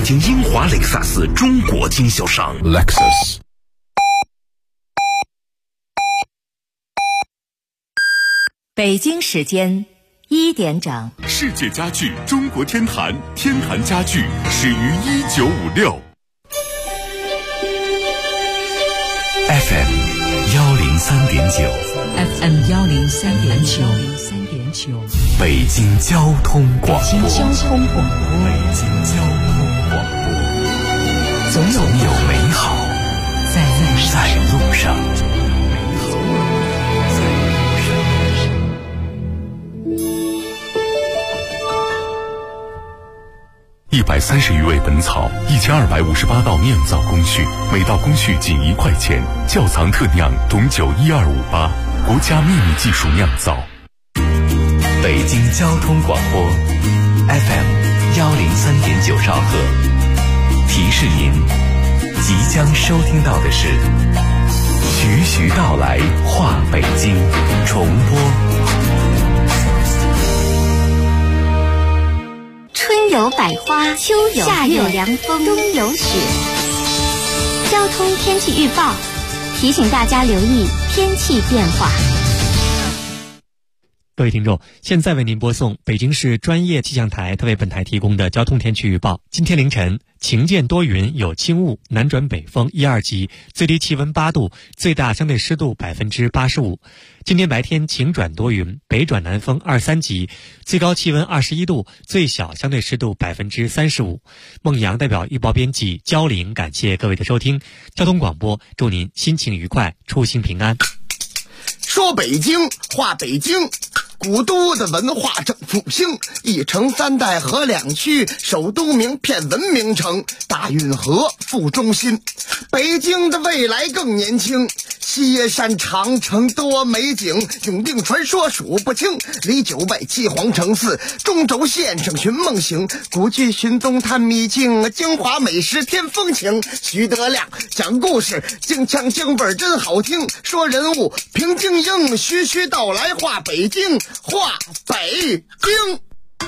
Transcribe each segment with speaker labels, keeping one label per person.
Speaker 1: 经英华雷克萨斯中国经销商 Lexus。
Speaker 2: 北京时间1点整，
Speaker 3: 世界家具中国天坛，天坛家具始于1956。
Speaker 1: FM 103.9
Speaker 2: FM 103.9，
Speaker 1: 北京交通广播。总有美好在路上。130余味本草，1258道酿造工序，每道工序仅1块钱。窖藏特酿董酒12588，国家秘密技术酿造。北京交通广播 FM 103.9兆赫。提示您，即将收听到的是徐徐道来话北京重播。
Speaker 4: 春有百花，秋有夏有凉风，冬有雪。交通天气预报提醒大家留意天气变化。
Speaker 5: 各位听众，现在为您播送北京市专业气象台特为本台提供的交通天气预报。今天凌晨晴间多云，有轻雾，南转北风1、2级，最低气温8度，最大相对湿度85%。今天白天晴转多云，北转南风2、3级，最高气温21度，最小相对湿度35%。孟阳代表预报编辑焦玲，感谢各位的收听。交通广播，祝您心情愉快，出行平安。
Speaker 6: 说北京话北京，古都的文化正复兴，一城3代河2区，首都名片文明城，大运河副中心。北京的未来更年轻，西山长城多美景，永定传说数不清，离9外7皇城4，中轴线上寻梦行，古剧寻踪探秘境，京华美食添风情。徐德亮讲故事，京腔京味真好听，说人物评京英，徐徐道来话北京，话北京。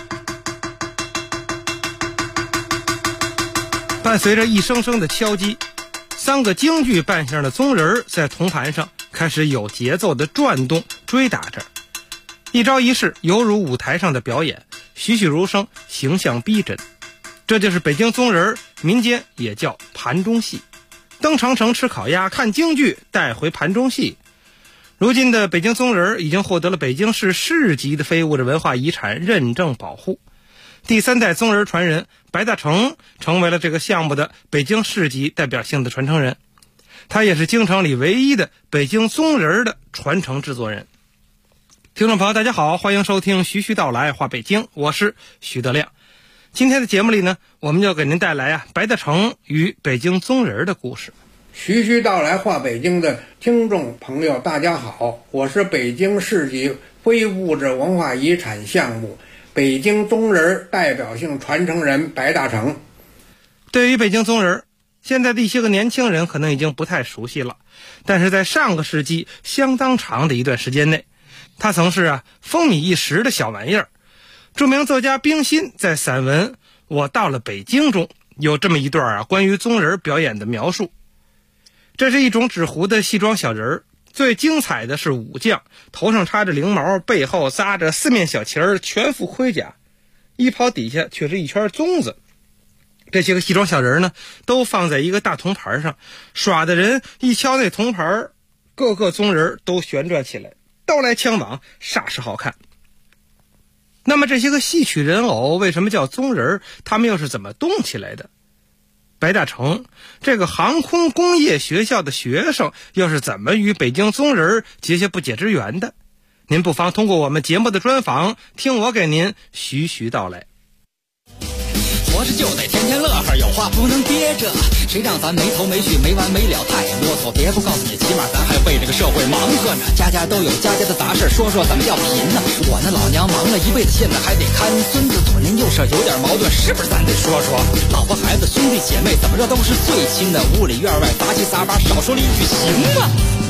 Speaker 7: 伴随着一声声的敲击，3个京剧扮相的宗人在铜盘上开始有节奏的转动追打着，一招一式犹如舞台上的表演，栩栩如生，形象逼真。这就是北京宗人，民间也叫盘中戏。登长城吃烤鸭，看京剧带回盘中戏。如今的北京宗人已经获得了北京市市级的非物质文化遗产认证保护。第3代宗人传人白大成成为了这个项目的北京市级代表性的传承人，他也是京城里唯一的北京宗人的传承制作人。听众朋友大家好，欢迎收听徐徐道来话北京，我是徐德亮。今天的节目里呢，我们就给您带来白大成与北京宗人的故事。
Speaker 8: 徐徐道来话北京的听众朋友大家好，我是北京市级非物质文化遗产项目北京宗人代表性传承人白大成。
Speaker 7: 对于北京宗人，现在的一些个年轻人可能已经不太熟悉了，但是在上个世纪相当长的一段时间内，他曾是风靡一时的小玩意儿。著名作家冰心在散文《我到了北京》中有这么一段关于宗人表演的描述。这是一种纸糊的戏装小人，最精彩的是武将，头上插着翎毛，背后扎着4面小旗儿，全副盔甲，衣袍底下却是一圈棕子。这些个戏装小人呢，都放在一个大铜盘上，耍的人一敲那铜盘，各个宗人都旋转起来，刀来枪往，煞是好看。那么这些个戏曲人偶为什么叫宗人？他们又是怎么动起来的？白大成这个航空工业学校的学生又是怎么与北京宗人结下不解之缘的？您不妨通过我们节目的专访，听我给您徐徐道来。
Speaker 9: 活着就得天天乐呵，有话不能憋着，谁让咱没头没绪没完没了太啰嗦，别不告诉你，起码咱还为这个社会忙活呢。家家都有家家的杂事，说说怎么叫贫呢？我那老娘忙了一辈子，现在还得看孙子，左邻右舍有点矛盾，是不是咱得说说？老婆孩子兄弟姐妹怎么着都是最亲的，屋里院外杂七杂八，少说了一句行吗？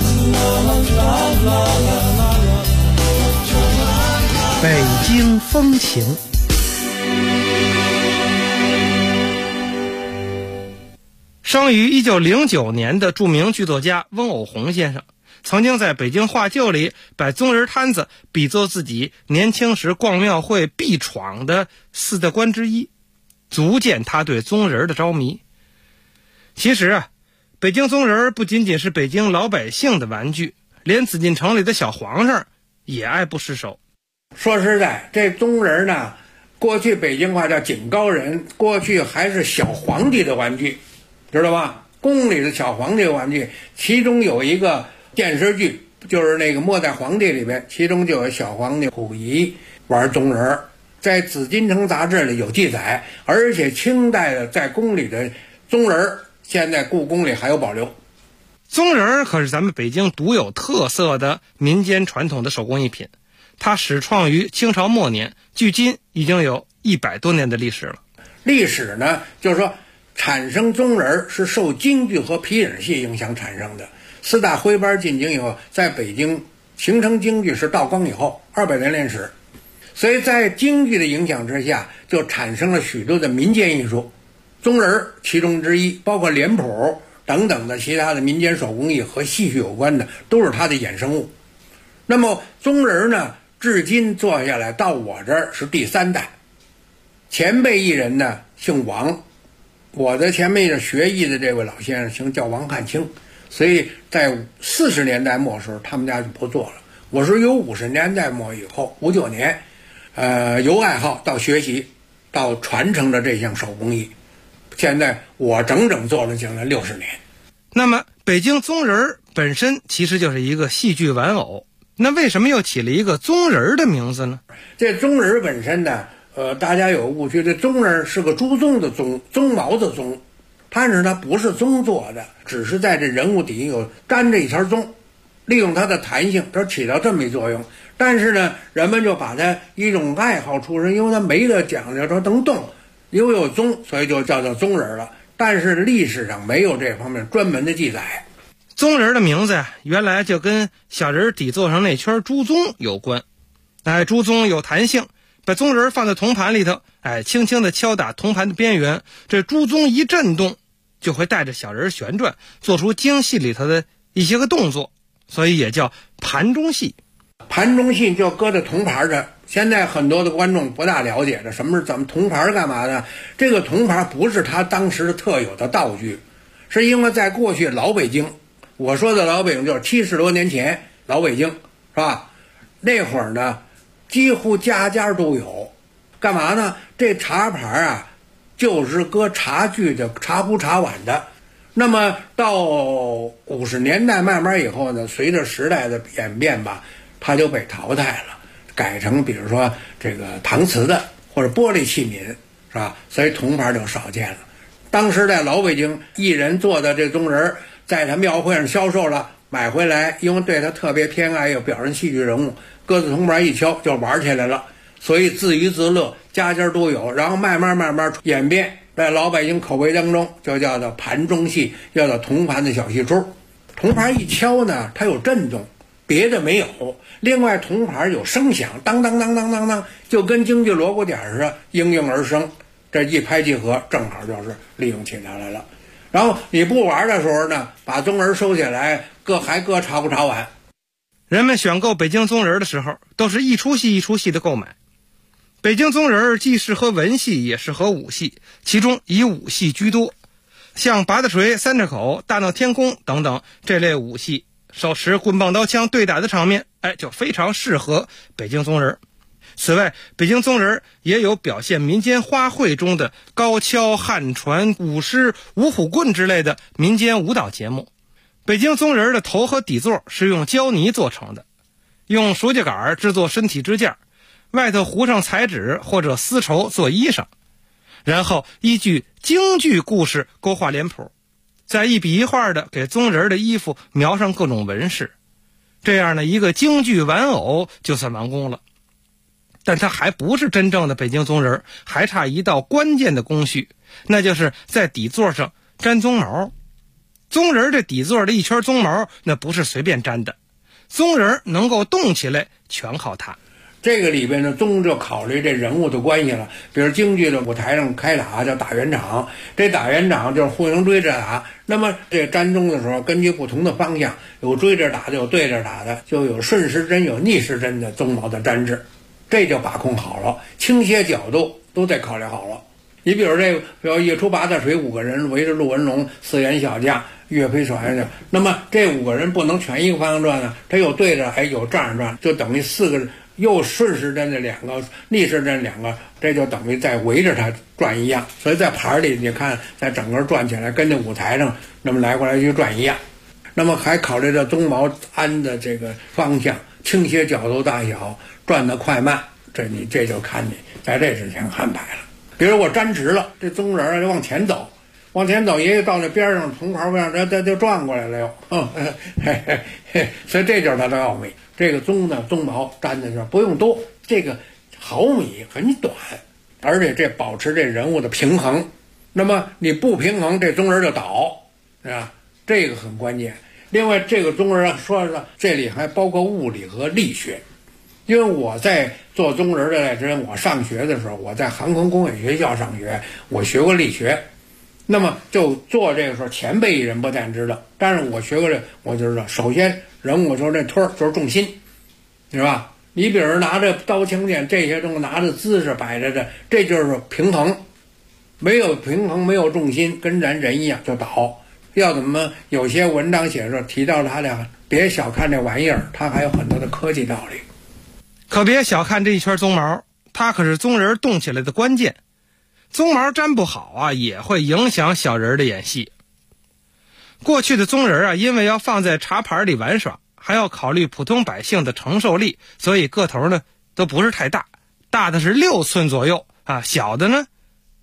Speaker 7: 北京风情。 生于1909年的著名剧作家翁偶鸿先生，曾经在北京画旧里把宗人摊子比作自己年轻时逛庙会必闯的4大关之一，足见他对宗人的着迷。其实啊，北京宗人不仅仅是北京老百姓的玩具，连紫禁城里的小皇上也爱不释手。
Speaker 8: 说实在，这宗人呢，过去北京话叫警高人，过去还是小皇帝的玩具，知道吧？宫里的小皇帝的玩具，其中有一个电视剧，就是那个《末代皇帝》里边，其中就有小皇帝溥仪玩宗人，在《紫禁城杂志》里有记载，而且清代的在宫里的宗人，现在故宫里还有保留。
Speaker 7: 宗人可是咱们北京独有特色的民间传统的手工艺品，它始创于清朝末年，距今已经有100多年的历史了。
Speaker 8: 历史呢，就是说产生宗人是受京剧和皮影戏影响产生的。4大徽班进京以后，在北京形成京剧是道光以后200年历史，所以在京剧的影响之下，就产生了许多的民间艺术，宗人其中之一，包括脸谱等等的其他的民间手工艺和戏曲有关的，都是它的衍生物。那么宗人呢，至今做下来到我这儿是第3代，前辈艺人呢姓王，我的前辈的学艺的这位老先生叫王汉卿，所以在40年代末时候他们家就不做了。我是由50年代末以后59年由爱好到学习到传承的这项手工艺，现在我整整做了将近60年。
Speaker 7: 那么北京宗人本身其实就是一个戏剧玩偶，那为什么又起了一个宗人的名字呢？
Speaker 8: 这宗人本身呢，大家有误区，这宗人是个朱宗的宗，鬃毛的鬃，但是它不是鬃做的，只是在这人物底下有粘着一条鬃，利用它的弹性，它起到这么一作用。但是呢，人们就把它一种爱好出身，因为它没得讲究，它能动，又有鬃，所以就叫做宗人了。但是历史上没有这方面专门的记载。
Speaker 7: 宗人的名字呀，原来就跟小人底座上那圈朱宗有关。朱宗有弹性，把宗人放在铜盘里头，轻轻地敲打铜盘的边缘，这朱宗一震动，就会带着小人旋转，做出京戏里头的一些个动作，所以也叫盘中戏。
Speaker 8: 盘中戏就搁在铜盘上，现在很多的观众不大了解的，什么是怎么铜盘干嘛呢？这个铜盘不是他当时的特有的道具，是因为在过去老北京，我说的老北京就是70多年前老北京，是吧？那会儿呢，几乎家家都有，干嘛呢？这茶盘啊，就是搁茶具的茶壶茶碗的。那么到50年代慢慢以后呢，随着时代的演变吧，它就被淘汰了，改成比如说这个搪瓷的或者玻璃器皿，是吧？所以铜盘就少见了。当时在老北京，艺人做的这宗人，在他庙会上销售了，买回来，因为对他特别偏爱，又表现戏剧人物，搁在铜盘一敲就玩起来了，所以自娱自乐，家家都有。然后慢慢演变，在老百姓口碑当中，就叫做盘中戏，叫做铜盘的小戏出。铜盘一敲呢，它有震动，别的没有。另外铜盘有声响，当当当当当当，就跟京剧锣鼓点似的，应运而生。这一拍即合，正好就是利用起来了。然后你不玩的时候呢，把宗人收起来，还搁茶壶茶碗。
Speaker 7: 人们选购北京宗人的时候，都是一出戏一出戏的购买。北京宗人既适合文戏，也适合武戏，其中以武戏居多。像拔大锤、三岔口、大闹天宫等等这类武戏，手持棍棒刀枪对打的场面，就非常适合北京宗人。此外，北京宗人也有表现民间花卉中的高跷、汉传、舞狮、五虎棍之类的民间舞蹈节目。北京宗人的头和底座是用胶泥做成的，用熟秸秆制作身体支架，外头糊上彩纸或者丝绸做衣裳，然后依据京剧故事勾画脸谱，再一笔一画的给宗人的衣服描上各种纹饰，这样呢，一个京剧玩偶就算完工了。但它还不是真正的北京宗人，还差一道关键的工序，那就是在底座上粘鬃毛。宗人这底座的一圈鬃毛，那不是随便粘的，宗人能够动起来全靠它。
Speaker 8: 这个里边呢，宗就考虑这人物的关系了。比如京剧的舞台上开打叫打圆场，这打圆场就是互相追着打。那么这占中的时候，根据不同的方向，有追着打的，有对着打的，就有顺时针有逆时针的鬃毛的粘制，这就把控好了，倾斜角度都得考虑好了。你比如这个，比如一出八大水5个人围着陆文龙4员小将岳飞传的，那么这5个人不能全一个方向转呢，他有对着，有这样转，就等于4个又顺时针的2个，逆时针2个，这就等于在围着它转一样。所以在盘里你看，在整个转起来跟这舞台上那么来过来去转一样。那么还考虑到鬃毛安的这个方向、倾斜角度大小、转的快慢，这就看你在这之前安排了。比如我粘直了，这鬃人就往前走，也到那边上从盘边上，它就转过来了又，所以这就是它的奥秘。这个鬃毛粘的时候不用多，这个毫米很短，而且这保持这人物的平衡。那么你不平衡，这鬃人就倒，是吧？这个很关键。另外，这个鬃人说了，这里还包括物理和力学。因为我在做鬃人的之前，我上学的时候，我在航空工业学校上学，我学过力学。那么就做这个时候，前辈一人不但知道，但是我学过这，我就知道，首先人物就是这推就是重心，是吧？你比如拿着刀枪剑这些东西拿着姿势摆着的，这就是平衡。没有平衡，没有重心，跟人一样就倒。要怎么？有些文章写着提到他俩，别小看这玩意儿，它还有很多的科技道理。
Speaker 7: 可别小看这一圈鬃毛，它可是鬃人动起来的关键。鬃毛粘不好啊，也会影响小人的演戏。过去的鬃人啊，因为要放在茶盘里玩耍，还要考虑普通百姓的承受力，所以个头呢都不是太大，大的是6寸左右啊，小的呢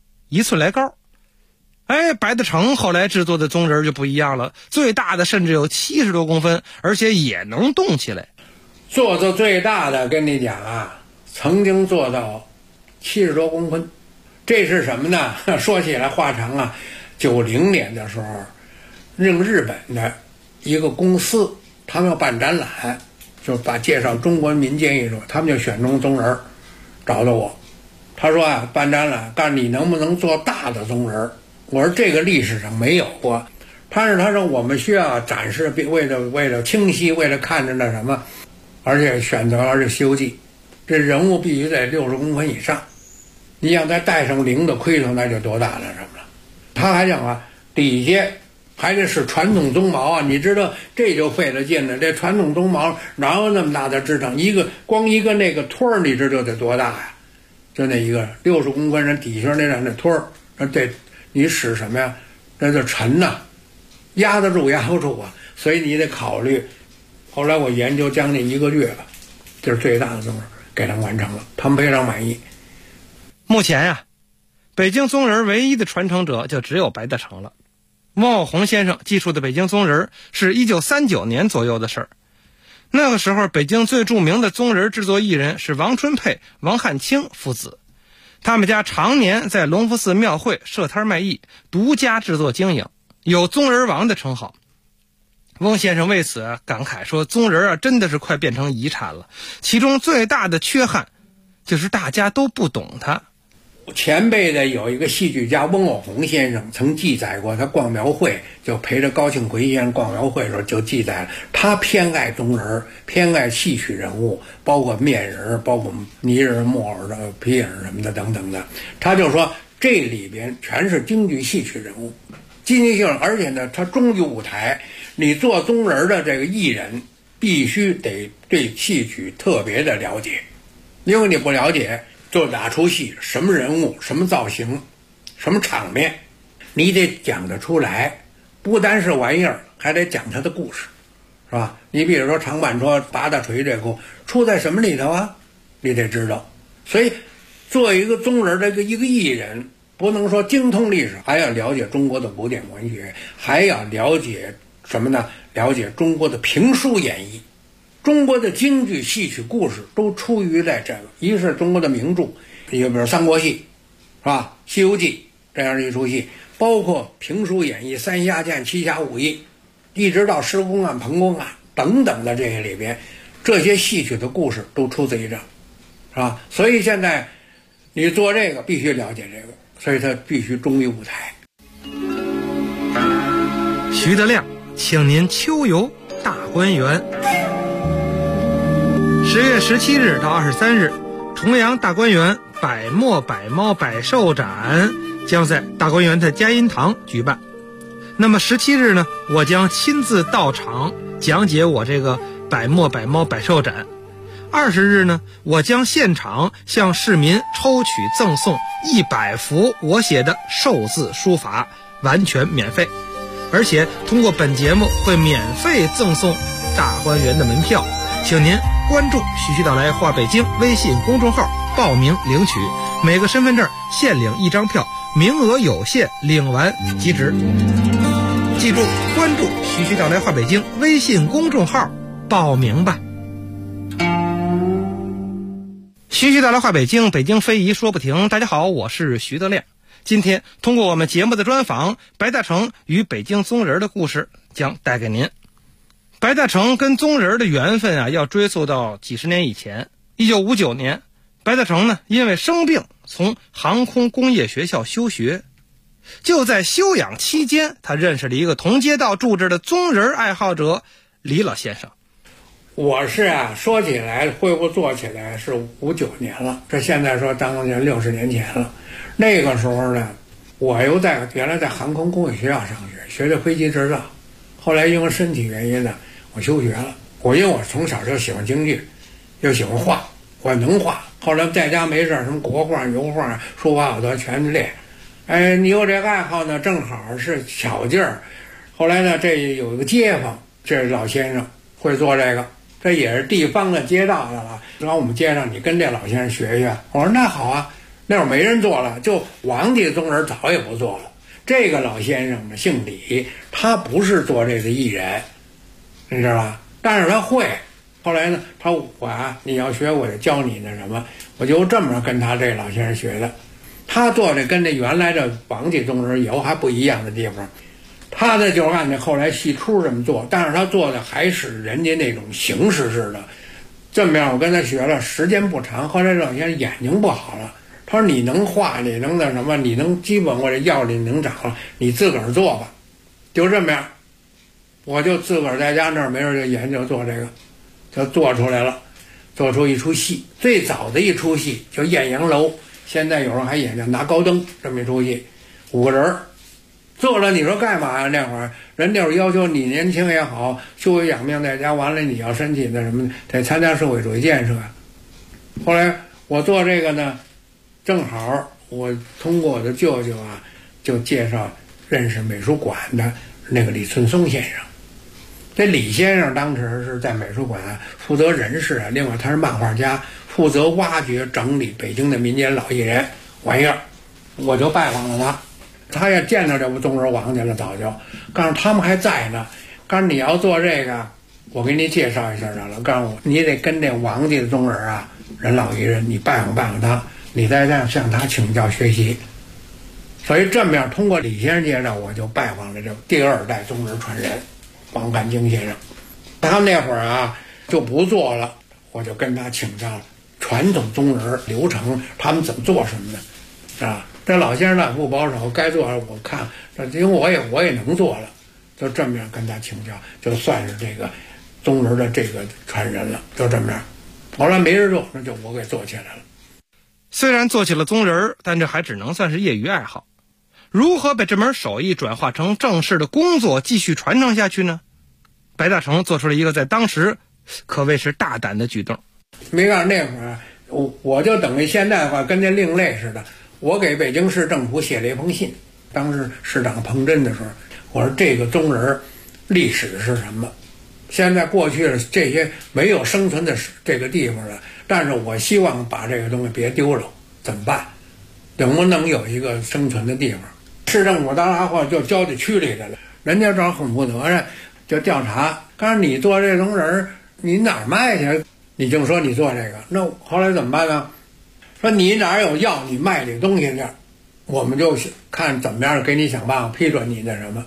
Speaker 7: 1寸来高。白德成后来制作的鬃人就不一样了，最大的甚至有70多公分，而且也能动起来。
Speaker 8: 做到最大的跟你讲啊，曾经做到70多公分。这是什么呢？说起来话长啊。90年的时候，日本的一个公司，他们要办展览，就把介绍中国民间艺术，他们就选中鬃人，找到我。他说啊，办展览，但你能不能做大的鬃人？我说这个历史上没有过。他说我们需要展示，为了清晰，为了看着那什么，而且选择了这《西游记》，这人物必须在60公分以上。你想再带上翎的盔头，那就多大了什么了？他还讲啊，底下还得是传统鬃毛啊，你知道这就费了劲了。这传统鬃毛哪有那么大的支撑？光一个那个托儿，你知道得多大呀？就那一个60公分人底下那托儿，这你使什么呀？那就沉呐，压得住啊，所以你得考虑。后来我研究将近1个月吧，这是最大的鬃人，给他们完成了，他们非常满意。
Speaker 7: 目前呀，北京鬃人唯一的传承者就只有白德成了。汪有红先生记述的北京鬃人是1939年左右的事儿。那个时候，北京最著名的鬃人制作艺人是王春佩、王汉卿父子，他们家常年在隆福寺庙会设摊卖艺，独家制作经营，有鬃人王的称号。翁先生为此感慨说，鬃人啊真的是快变成遗产了，其中最大的缺憾就是大家都不懂它。
Speaker 8: 前辈的有一个戏剧家翁有红先生曾记载过，他逛庙会就陪着高庆奎先生逛庙会的时候就记载了，他偏爱鬃人，偏爱戏曲人物，包括面人，包括泥人、木偶的皮影什么的等等的。他就说这里边全是京剧戏曲人物，积极性，而且呢他忠于舞台。你做鬃人的这个艺人必须得对戏曲特别的了解，因为你不了解就哪出戏，什么人物，什么造型，什么场面，你得讲得出来。不单是玩意儿，还得讲他的故事，是吧？你比如说长板车、八大锤这个出在什么里头啊，你得知道。所以做一个鬃人的一个艺人，不能说精通历史，还要了解中国的古典文学，还要了解什么呢？了解中国的评书演绎。中国的京剧戏曲故事都出于在这个，一是中国的名著，比如三国戏，是吧？西游记这样一出戏，包括评书演绎、三侠剑、七侠五义，一直到施公案、彭公案等等的这些里边，这些戏曲的故事都出自于这。 吧？所以现在你做这个必须了解这个，所以他必须忠于舞台。
Speaker 7: 徐德亮，请您秋游大观园。10月17日到23日，重阳大观园百墨百猫百兽展将在大观园的佳音堂举办。那么17日呢，我将亲自到场讲解我这个百墨百猫百兽展。20日呢，我将现场向市民抽取赠送100幅我写的寿字书法，完全免费。而且通过本节目会免费赠送大观园的门票，请您关注徐徐道来话北京微信公众号报名领取，每个身份证限领1张票，名额有限，领完即止。记住关注徐徐道来话北京微信公众号报名吧。徐徐道来话北京，北京非遗说不停。大家好，我是徐德亮。今天通过我们节目的专访，白大成与北京宗人的故事将带给您。白大成跟宗人的缘分啊，要追溯到几十年以前。1959年，白大成呢因为生病从航空工业学校休学，就在休养期间，他认识了一个同街道住着的宗人爱好者李老先生。
Speaker 8: 我是说起来恢复做起来是59年了，这现在说当年60年前了。那个时候呢，我又原来在航空工业学校上学，学的飞机制造。后来因为身体原因呢，我休学了。因为我从小就喜欢京剧，又喜欢画，我能画。后来在家没事，什么国画、油画、书法我都全练。你有这个爱好呢，正好是巧劲儿。后来呢，这有一个街坊，这老先生会做这个。这也是地方的街道的了，说我们街上你跟这老先生学学。我说那好啊，那会儿没人做了，就皇帝宗人早也不做了。这个老先生呢姓李，他不是做这个艺人，你知道吧？但是他会。后来呢，他说你要学我就教你那什么，我就这么跟他这老先生学的。他做的跟这原来的皇帝宗人以后还不一样的地方。他呢就是按照后来戏出这么做，但是他做的还是人家那种形式似的。这么样我跟他学了，时间不长，后来老先生眼睛不好了，他说你能画，你能那什么，你能基本我这药力能长了，你自个儿做吧。就这么样，我就自个儿在家那儿没事就研究做这个，就做出来了，做出一出戏。最早的一出戏叫《艳阳楼》，现在有人还演叫《拿高灯》，这么一出戏，5个人做了。你说干嘛呀？那会儿人那会儿要求你年轻也好，休养命在家，完了你要身体那什么，得参加社会主义建设。后来我做这个呢，正好我通过我的舅舅就介绍认识美术馆的那个李存松先生。这李先生当时是在美术馆负责人事另外他是漫画家，负责挖掘整理北京的民间老艺人玩意儿。我就拜访了他。他也见到这不宗人王去了，早就告诉他们还在呢。告诉你要做这个，我给你介绍一下了。告诉我你得跟这王家的宗人人老艺人，你拜访他，你再向他请教学习。所以这么样，通过李先生介绍，我就拜访了这第2代宗人传人王汉京先生。他们那会儿就不做了，我就跟他请教了传统宗人流程，他们怎么做什么的，是吧？这老先生呢不保守，该做我看，因为我也能做了，就这么样跟他请教，就算是这个宗人的这个传人了，就这么样。后来没人做，那就我给做起来了。
Speaker 7: 虽然做起了宗人，但这还只能算是业余爱好。如何把这门手艺转化成正式的工作，继续传承下去呢？白大成做出了一个在当时可谓是大胆的举动。
Speaker 8: 没干那会儿，我就等于现在的话跟这另类似的。我给北京市政府写了一封信，当时市长彭真的时候，我说这个宗人历史是什么？现在过去了这些没有生存的这个地方了，但是我希望把这个东西别丢了，怎么办？能不能有一个生存的地方？市政府当然话就交到区里来了，人家这很负责任，就调查。刚才你做这宗人，你哪儿卖去？你就说你做这个，那后来怎么办呢？说你哪有要你卖这东西去，我们就看怎么样给你想办法批准你那什么。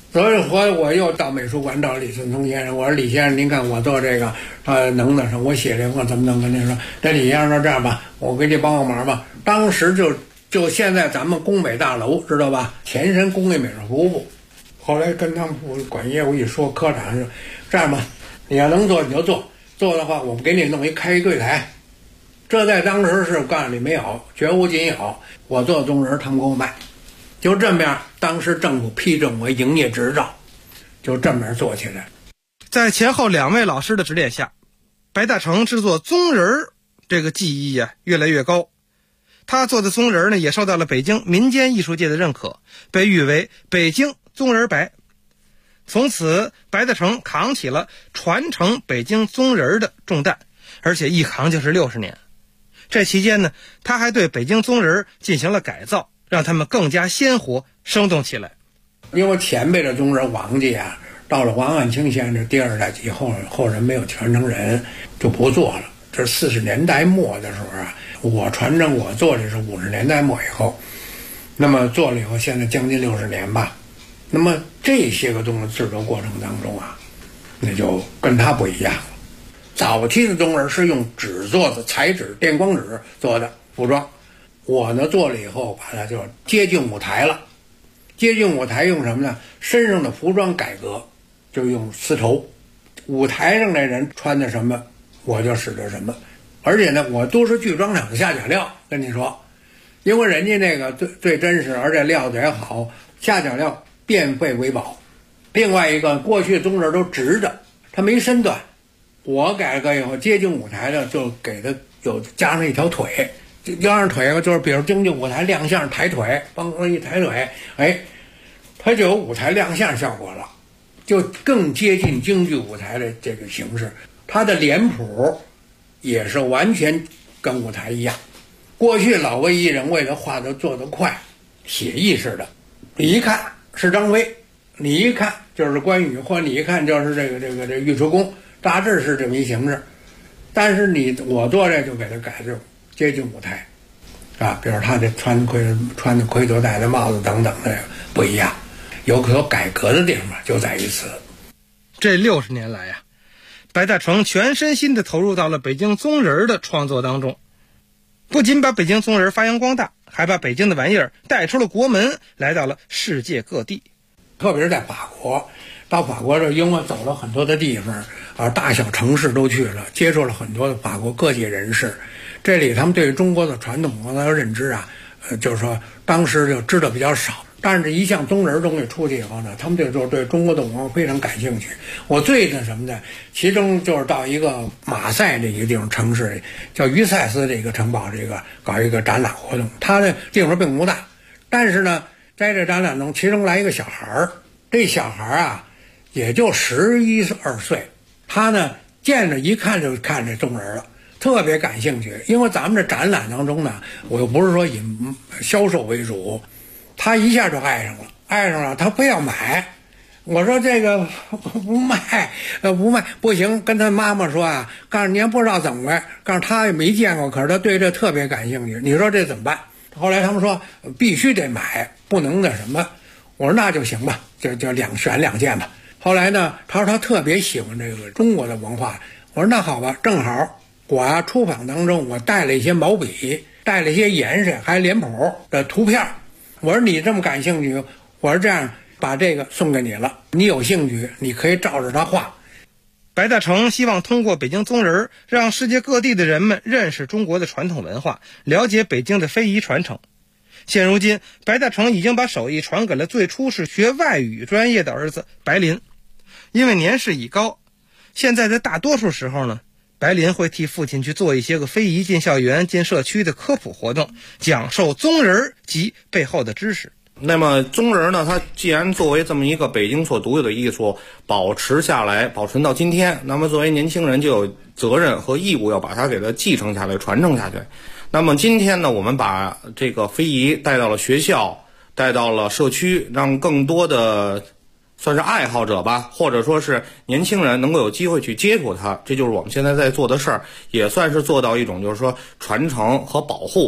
Speaker 8: 所以我又到美术馆找李顺聪先生，我说李先生，您看我做这个，能的上，我写这个怎么能跟您说？这李先生说这样吧，我给你帮个忙吧。当时就现在咱们工美大楼知道吧？前身工业美术服务部。后来跟他们管业务一说，科长说这样吧，你要能做你就做，做的话我们给你弄开一柜台。这在当时是告诉你没有，绝无仅有。我做宗人，他们给我卖。就这么样，当时政府批准我营业执照，就这么样做起来。
Speaker 7: 在前后2位老师的指点下，白大成制作宗人这个技艺越来越高。他做的宗人呢，也受到了北京民间艺术界的认可，被誉为北京宗人白。从此，白大成扛起了传承北京宗人的重担，而且一扛就是60年。这期间呢，他还对北京宗人进行了改造，让他们更加鲜活生动起来。
Speaker 8: 因为前辈的宗人王家到了王岸清先生第2代以后，后人没有传承人，就不做了。这40年代末的时候我传承我做的是50年代末以后，那么做了以后，现在将近60年吧。那么这些个宗人制作过程当中那就跟他不一样了。早期的宗人是用纸做的，彩纸、电光纸做的服装。我呢做了以后，把它就接近舞台了。接近舞台用什么呢？身上的服装改革，就用丝绸。舞台上的人穿的什么，我就使的什么。而且呢，我都是剧装厂的下脚料，跟你说，因为人家那个最真实，而且料子也好，下脚料变废为宝。另外一个，过去宗人都直着，它没身段。我改革以后，接近舞台的就给它有加上一条腿，加上腿就是比如京剧舞台亮相抬腿，嘣一抬腿，它就有舞台亮相效果了，就更接近京剧舞台的这个形式。它的脸谱也是完全跟舞台一样。过去老魏艺人为了画的做得快，写意似的，你一看是张飞，你一看就是关羽，或你一看就是这个尉迟恭，大致是这么一形式。但是我做这就给它改就接近舞台比如他这穿的盔头戴的帽子等等的不一样，有改革的地方就在于此。
Speaker 7: 这60年来白大成全身心地投入到了北京宗人的创作当中，不仅把北京宗人发扬光大，还把北京的玩意儿带出了国门，来到了世界各地。
Speaker 8: 特别是在法国，到法国这因为走了很多的地方大小城市都去了，接触了很多的法国各界人士。这里他们对于中国的传统文化的认知就是说当时就知道比较少。但是这一项宗人东西出去以后呢，他们对中国的文化非常感兴趣。我最的什么呢？其中就是到一个马赛这一个地方城市，叫于塞斯这个城堡，搞一个展览活动。它的地方并不大，但是呢，在这展览中，其中来一个小孩儿，这小孩儿也就11、12岁，他呢见着一看就看这宗人了。特别感兴趣，因为咱们这展览当中呢，我又不是说以销售为主，他一下就爱上了，他非要买。我说这个不卖，不行，跟他妈妈说告诉你也不知道怎么回，告诉他也没见过，可是他对这特别感兴趣。你说这怎么办？后来他们说必须得买，不能那什么。我说那就行吧，就选2件吧。后来呢，他说他特别喜欢这个中国的文化。我说那好吧，正好。我出访当中，我带了一些毛笔，带了一些颜色，还有脸谱的图片。我说你这么感兴趣，我说这样把这个送给你了，你有兴趣你可以照着它画。
Speaker 7: 白大成希望通过北京宗人，让世界各地的人们认识中国的传统文化，了解北京的非遗传承。现如今，白大成已经把手艺传给了最初是学外语专业的儿子白林。因为年事已高，现在在大多数时候呢，白林会替父亲去做一些个非遗进校园、进社区的科普活动，讲授宗人及背后的知识。
Speaker 10: 那么宗人呢，它既然作为这么一个北京所独有的艺术保持下来，保存到今天，那么作为年轻人就有责任和义务要把它给它继承下来、传承下去。那么今天呢，我们把这个非遗带到了学校，带到了社区，让更多的算是爱好者吧，或者说是年轻人能够有机会去接触它，这就是我们现在在做的事儿，也算是做到一种就是说传承和保护。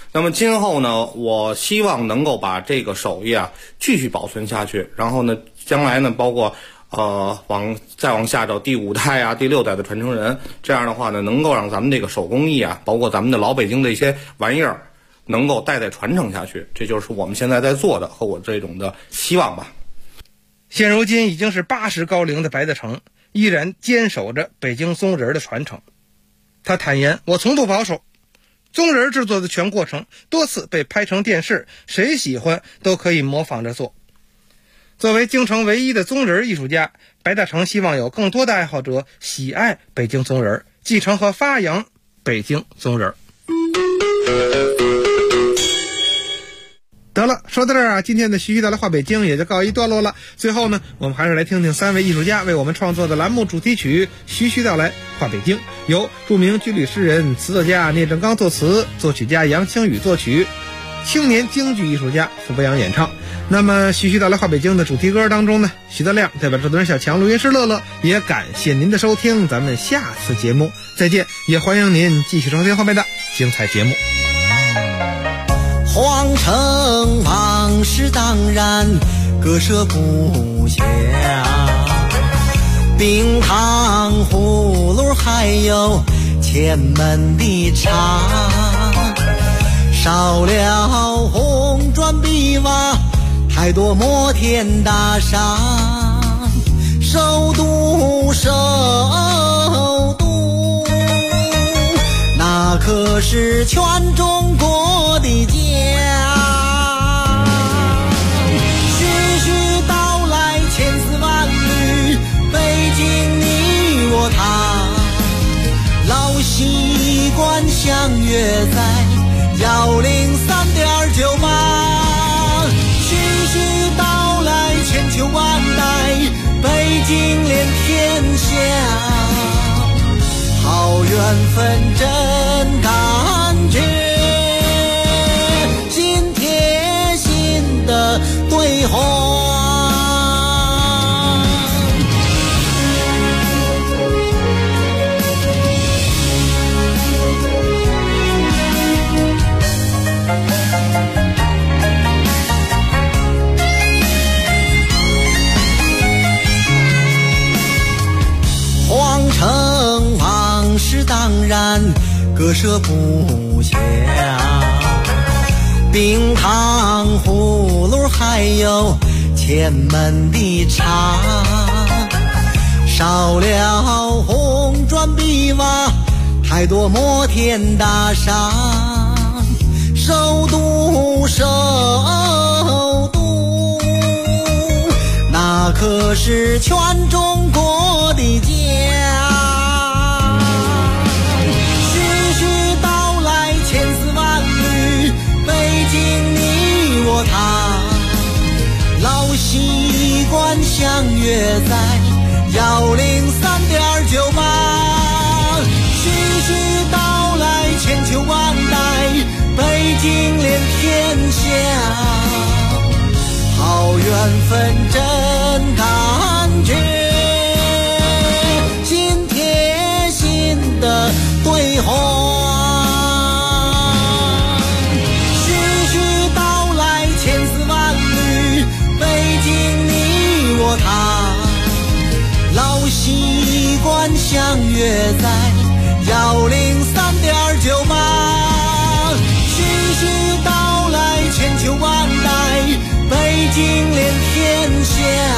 Speaker 10: 那么今后呢，我希望能够把这个手艺啊继续保存下去，然后呢，将来呢，包括再往下找第5代啊、第6代的传承人，这样的话呢，能够让咱们这个手工艺啊，包括咱们的老北京的一些玩意儿，能够代代传承下去。这就是我们现在在做的和我这种的希望吧。
Speaker 7: 现如今已经是80高龄的白大成，依然坚守着北京松仁的传承。他坦言，我从不保守，松仁制作的全过程多次被拍成电视，谁喜欢都可以模仿着做。作为京城唯一的松仁艺术家，白大成希望有更多的爱好者喜爱北京松仁，继承和发扬北京松仁。得了，说到这儿啊，今天的徐徐道来话北京也就告一段落了。最后呢，我们还是来听听3位艺术家为我们创作的栏目主题曲《徐徐道来话北京》，由著名军旅诗人、词作家聂正刚作词，作曲家杨清宇作曲，青年京剧艺术家傅博洋演唱。那么徐徐道来话北京的主题歌当中呢，徐德亮代表制作人小强、录音师乐乐，也感谢您的收听，咱们下次节目再见，也欢迎您继续收听后面的精彩节目。
Speaker 11: 皇城往事当然割舍不下，冰糖葫芦还有前门的茶，少了红砖碧瓦，太多摩天大厦，首都那可是全中国的家。徐徐道来千丝万缕，北京你我他，老习惯相约在103.98。徐徐道来千秋万代，北京连天下，好缘分真感觉，心贴心的对话。皇城往事当然割舍不下，冰糖葫芦还有前门的茶，少了红砖碧瓦，太多摩天大厦，首都那可是全中国的家。徐徐道来千丝万缕，北京你我他，老习惯相约在103.98。徐徐道来千秋万代，北京连天下，好缘分真感觉，心贴心的对话。徐徐道来千丝万缕，北京你我他，老习惯相约在103.98。徐徐道来千秋万代，北京连天下，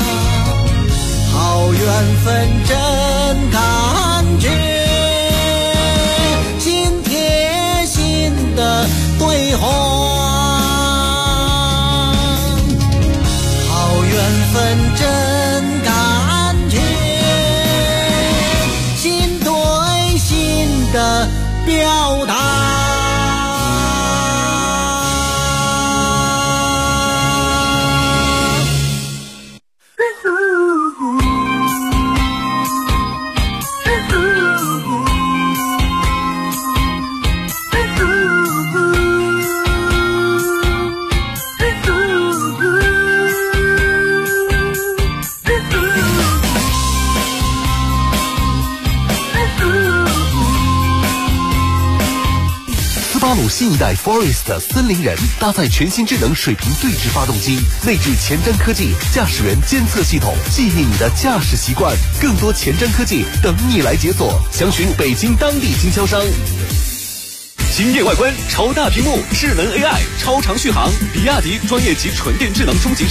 Speaker 11: 好缘分真感觉，心贴心的对话。好缘分真感觉，心对心的表达。
Speaker 12: 新一代 Forest 森林人，搭载全新智能水平对置发动机，内置前瞻科技驾驶员监测系统，记忆你的驾驶习惯。更多前瞻科技等你来解锁，详询北京当地经销商。
Speaker 3: 惊艳外观、超大屏幕、智能 AI、超长续航，比亚迪专业级纯电智能中级